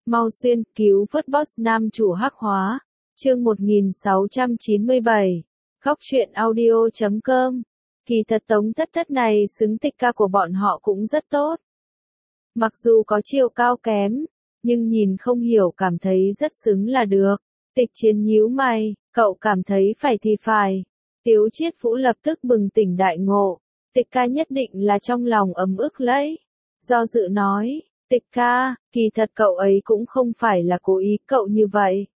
Mau xuyên, cứu vớt boss nam chủ hắc hóa. Chương 1697. Góc truyện audio.com. Kỳ thật Tống Thất Thất này xứng tịch ca của bọn họ cũng rất tốt. Mặc dù có chiều cao kém, nhưng nhìn không hiểu cảm thấy rất xứng là được. Tịch Chiến nhíu mày, cậu cảm thấy phải thì phải. Tiếu Chiết Vũ lập tức bừng tỉnh đại ngộ. Tịch ca nhất định là trong lòng ấm ức lấy. Do dự nói, Tịch ca, kỳ thật cậu ấy cũng không phải là cố ý cậu như vậy.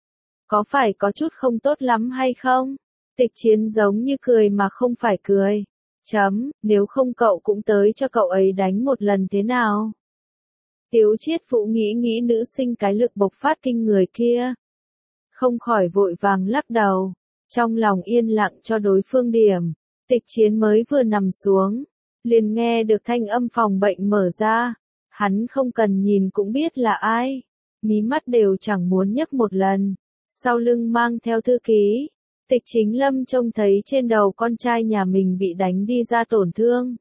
Có phải có chút không tốt lắm hay không? Tịch Chiến giống như cười mà không phải cười. Nếu không cậu cũng tới cho cậu ấy đánh một lần thế nào? Tiếu Chiết Vũ nghĩ nữ sinh cái lực bộc phát kinh người kia. Không khỏi vội vàng lắc đầu. Trong lòng yên lặng cho đối phương điểm. Tịch Chiến mới vừa nằm xuống. Liền nghe được thanh âm phòng bệnh mở ra. Hắn không cần nhìn cũng biết là ai. Mí mắt đều chẳng muốn nhấc một lần. Sau lưng mang theo thư ký. Tịch Chính Lâm trông thấy trên đầu con trai nhà mình bị đánh đi ra tổn thương.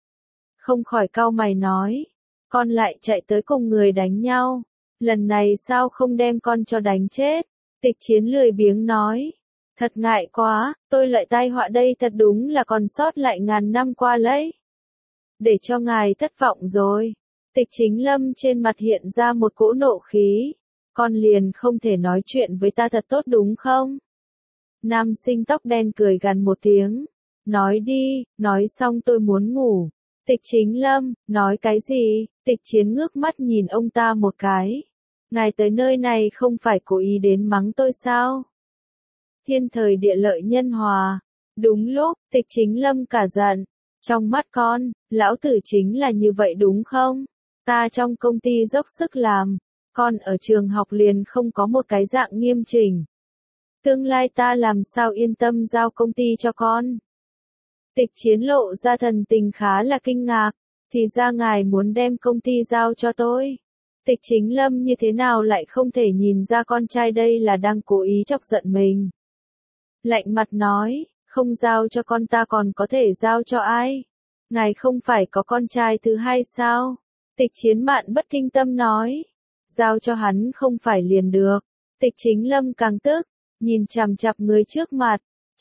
Không khỏi cau mày nói. Con lại chạy tới cùng người đánh nhau. Lần này sao không đem con cho đánh chết? Tịch Chiến lười biếng nói. Thật ngại quá, tôi lại tai họa đây thật đúng là còn sót lại ngàn năm qua lấy. Để cho ngài thất vọng rồi. Tịch Chính Lâm trên mặt hiện ra một cỗ nộ khí. Con liền không thể nói chuyện với ta thật tốt đúng không? Nam sinh tóc đen cười gằn một tiếng. Nói đi, nói xong tôi muốn ngủ. Tịch Chính Lâm, nói cái gì? Tịch Chiến ngước mắt nhìn ông ta một cái. Ngài tới nơi này không phải cố ý đến mắng tôi sao? Thiên thời địa lợi nhân hòa. Đúng lúc, Tịch Chính Lâm cả giận. Trong mắt con, lão tử chính là như vậy đúng không? Ta trong công ty dốc sức làm. Con ở trường học liền không có một cái dạng nghiêm chỉnh. Tương lai ta làm sao yên tâm giao công ty cho con? Tịch Chiến lộ ra thần tình khá là kinh ngạc. Thì ra ngài muốn đem công ty giao cho tôi. Tịch Chính Lâm như thế nào lại không thể nhìn ra con trai đây là đang cố ý chọc giận mình. Lạnh mặt nói, không giao cho con ta còn có thể giao cho ai? Ngài không phải có con trai thứ hai sao? Tịch Chiến mạn bất kinh tâm nói. Giao cho hắn không phải liền được. Tịch Chính Lâm càng tức, nhìn chằm chằm người trước mặt.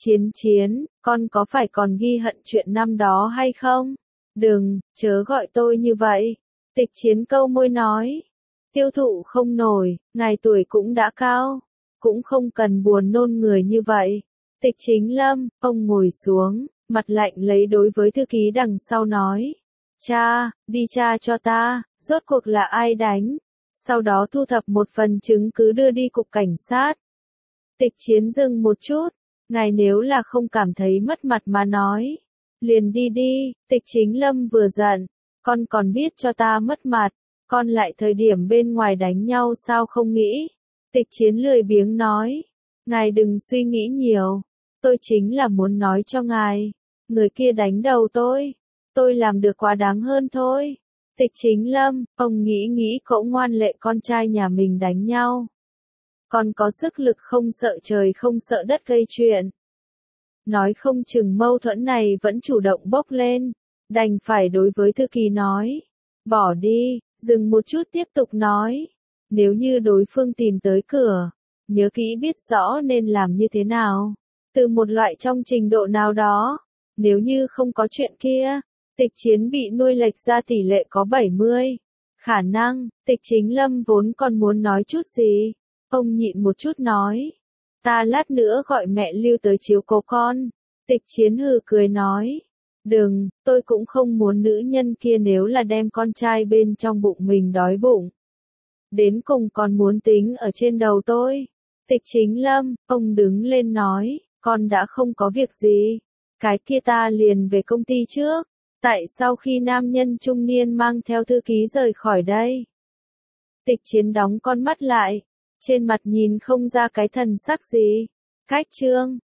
Chiến, con có phải còn ghi hận chuyện năm đó hay không? Đừng, chớ gọi tôi như vậy. Tịch Chiến câu môi nói. Tiêu thụ không nổi, ngài tuổi cũng đã cao. Cũng không cần buồn nôn người như vậy. Tịch Chính Lâm, ông ngồi xuống, mặt lạnh lấy đối với thư ký đằng sau nói. Cha, đi tra cho ta, rốt cuộc là ai đánh. Sau đó thu thập một phần chứng cứ đưa đi cục cảnh sát. Tịch Chiến dừng một chút. Ngài nếu là không cảm thấy mất mặt mà nói. Liền đi đi, Tịch Chính Lâm vừa giận. Con còn biết cho ta mất mặt. Con lại thời điểm bên ngoài đánh nhau sao không nghĩ. Tịch Chiến lười biếng nói. Ngài đừng suy nghĩ nhiều. Tôi chính là muốn nói cho ngài. Người kia đánh đầu tôi. Tôi làm được quá đáng hơn thôi. Tịch Chính Lâm, ông nghĩ cậu ngoan lệ con trai nhà mình đánh nhau. Còn có sức lực không sợ trời không sợ đất gây chuyện. Nói không chừng mâu thuẫn này vẫn chủ động bốc lên. Đành phải đối với thư ký nói. Bỏ đi, dừng một chút tiếp tục nói. Nếu như đối phương tìm tới cửa, nhớ kỹ biết rõ nên làm như thế nào. Từ một loại trong trình độ nào đó. Nếu như không có chuyện kia, Tịch Chiến bị nuôi lệch ra tỷ lệ có 70. Khả năng, Tịch Chính Lâm vốn còn muốn nói chút gì. Ông nhịn một chút nói. Ta lát nữa gọi mẹ Lưu tới chiếu cố con. Tịch Chiến hừ cười nói. Đừng, tôi cũng không muốn nữ nhân kia nếu là đem con trai bên trong bụng mình đói bụng. Đến cùng còn muốn tính ở trên đầu tôi. Tịch Chính Lâm, ông đứng lên nói. Con đã không có việc gì. Cái kia ta liền về công ty trước. Tại sao khi nam nhân trung niên mang theo thư ký rời khỏi đây? Tịch Chiến đóng con mắt lại. Trên mặt nhìn không ra cái thần sắc gì. Cách chương.